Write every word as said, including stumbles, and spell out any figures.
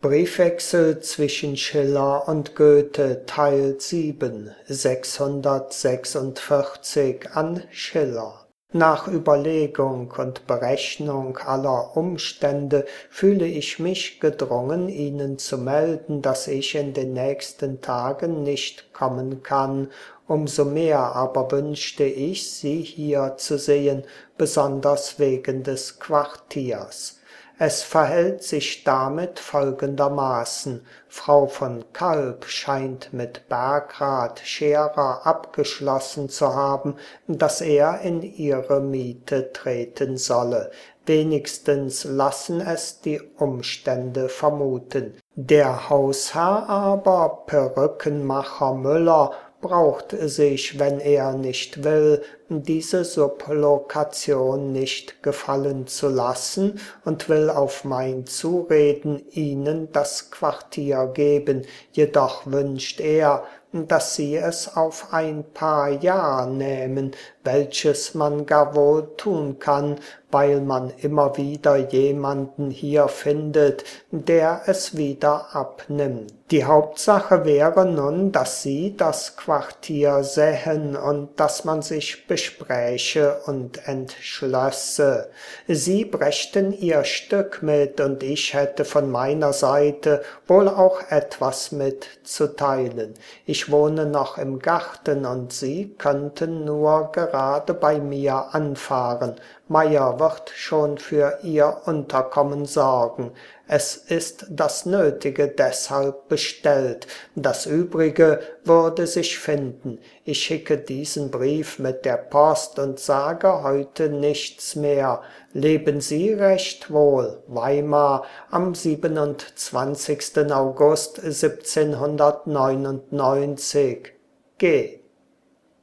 Briefwechsel zwischen Schiller und Goethe Teil sieben, sechshundertsechsundvierzig an Schiller. Nach Überlegung und Berechnung aller Umstände fühle ich mich gedrungen, Ihnen zu melden, dass ich in den nächsten Tagen nicht kommen kann. Umso mehr aber wünschte ich, Sie hier zu sehen, besonders wegen des Quartiers. Es verhält sich damit folgendermaßen: Frau von Kalb scheint mit Bergrat Scherer abgeschlossen zu haben, dass er in ihre Miete treten solle. Wenigstens lassen es die Umstände vermuten. Der Hausherr aber, Perückenmacher Müller, braucht sich, wenn er nicht will, diese Sublokation nicht gefallen zu lassen und will auf mein Zureden Ihnen das Quartier geben, jedoch wünscht er, dass Sie es auf ein paar Jahr nähmen, welches man gar wohl tun kann, weil man immer wieder jemanden hier findet, der es wieder abnimmt. Die Hauptsache wäre nun, dass Sie das Quartier sähen und dass man sich bespräche und entschlösse. Sie brächten Ihr Stück mit und ich hätte von meiner Seite wohl auch etwas mitzuteilen. Ich wohne noch im Garten und Sie könnten nur gerade bei mir anfahren. Meyer wird schon für Ihr Unterkommen sorgen. Es ist das Nötige deshalb bestellt. Das Übrige würde sich finden. Ich schicke diesen Brief mit der Post und sage heute nichts mehr. Leben Sie recht wohl. Weimar am siebenundzwanzigsten August siebzehnhundertneunundneunzig. G